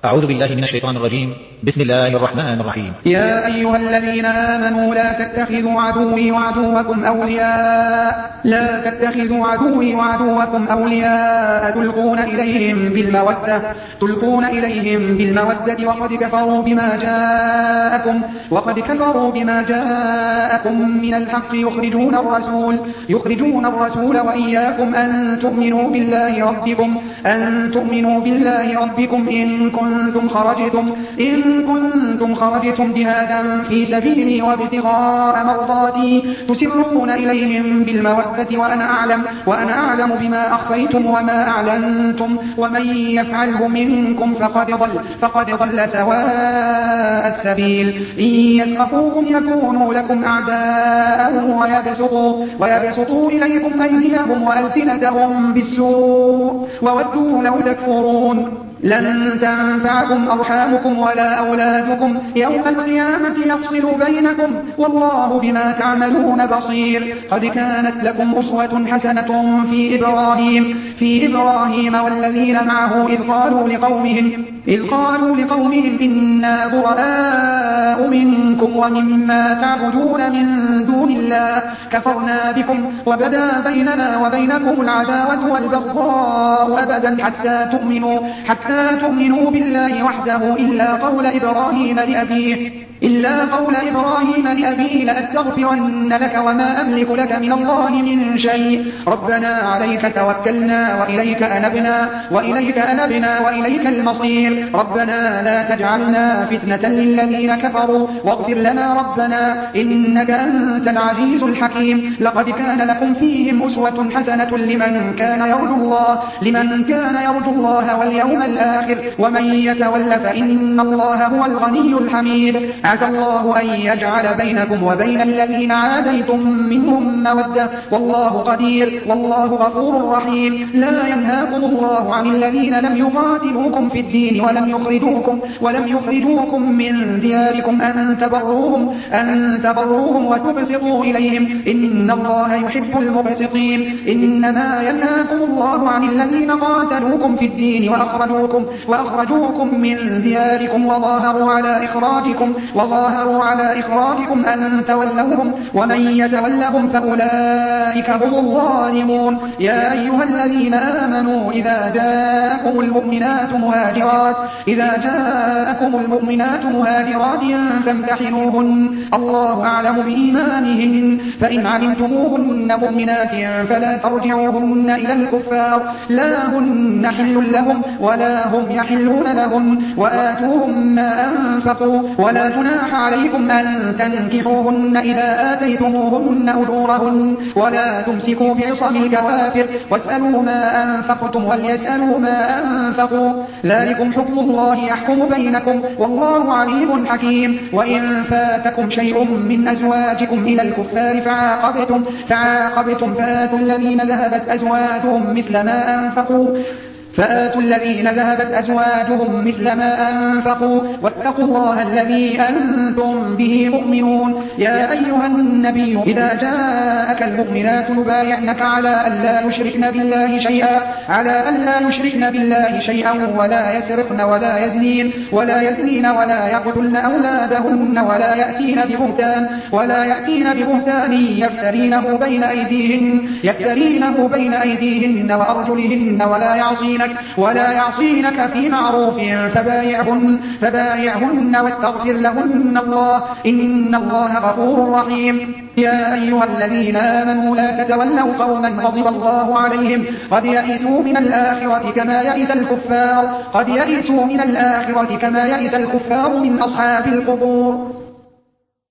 أعوذ بالله من الشيطان الرجيم. بسم الله الرحمن الرحيم. يا أيها الذين آمنوا لا تتخذوا عدوي وعدوكم أولياء تلقون إليهم بالمودة وقد كفروا بما جاءكم من الحق يخرجون الرسول وإياكم أن تؤمنوا بالله ربكم إن كنتم خرجتم جهادا في سبيلي وابتغاء مرضاتي تسرون إليهم بالمودة وأنا أعلم بما أخفيتم وما أعلنتم ومن يفعله منكم فقد ضل سواء السبيل. إن يثقفوكم يكونوا لكم أعداء ويبسطوا إليكم أيديهم وألسنتهم بالسوء وودوا لو تكفرون. لن تنفعكم أرحامكم ولا أولادكم يوم القيامة يفصل بينكم والله بما تعملون بصير. قد كانت لكم أسوة حسنة في إبراهيم والذين معه إذ قالوا لقومهم إنا براء منكم ومما تعبدون من دون الله كفرنا بكم وبدا بيننا وبينكم العداوة والبغضاء أبدا حتى تؤمنوا بالله وحده إلا قول إبراهيم لأبيه لأستغفرن لك وما أملك لك من الله من شيء ربنا عليك توكلنا وإليك أنبنا وإليك المصير. ربنا لا تجعلنا فتنة للذين كفروا واغفر لنا ربنا إنك أنت العزيز الحكيم. لقد كان لكم فيهم أسوة حسنة لمن كان يرجو الله واليوم الآخر ومن يتول فإن الله هو الغني الحميد. عسى الله أن يجعل بينكم وبين الذين عاديتم منهم مودة والله قدير والله غفور رحيم. لا ينهاكم الله عن الذين لم يقاتلوكم في الدين ولم يخرجوكم من دياركم أن تبروهم وتبسطوا إليهم إن الله يحب المبسطين. إنما ينهاكم الله عن الذين قاتلوكم في الدين وأخرجوكم من دياركم وظاهروا على إخراجكم أن تولوهم ومن يتولهم فأولئك هم الظالمون. يا أيها الذين آمنوا إذا جاءكم المؤمنات مهاجرات فامتحنوهن الله أعلم بإيمانهن فإن علمتموهن مؤمنات فلا ترجعوهن إلى الكفار لا هن حل لهم ولا هم يحلون لهن وآتوهم ما أنفقوا ولا جناح عليكم أن تنكحوهن إذا آتيتموهن أجورهن ولا تمسكوا بعصم الكوافر واسألوا ما أنفقتم وليسألوا ما أنفقوا ذلكم حكم الله يحكم بينكم والله عليم حكيم. وإن فاتكم شيء من أزواجكم إلى الكفار فعاقبتم فآتوا الذين ذهبت أزواجهم مثل ما أنفقوا واتقوا الله الذي أنتم به مؤمنون. يا أيها النبي إذا جاءك المؤمنات يبايعنك على ألا يشركن بالله شيئا ولا يسرقن ولا يزنين ولا يقتلن أولادهن ولا يأتين ببهتان يفترينه بين أيديهن وأرجلهن ولا يعصينك في معروف فبايعهن واستغفر لهن الله إن الله غفور رحيم. يا أيها الذين آمنوا لا تتولوا قوما غضب الله عليهم قد يئسوا من الآخرة كما يئس الكفار من أصحاب القبور.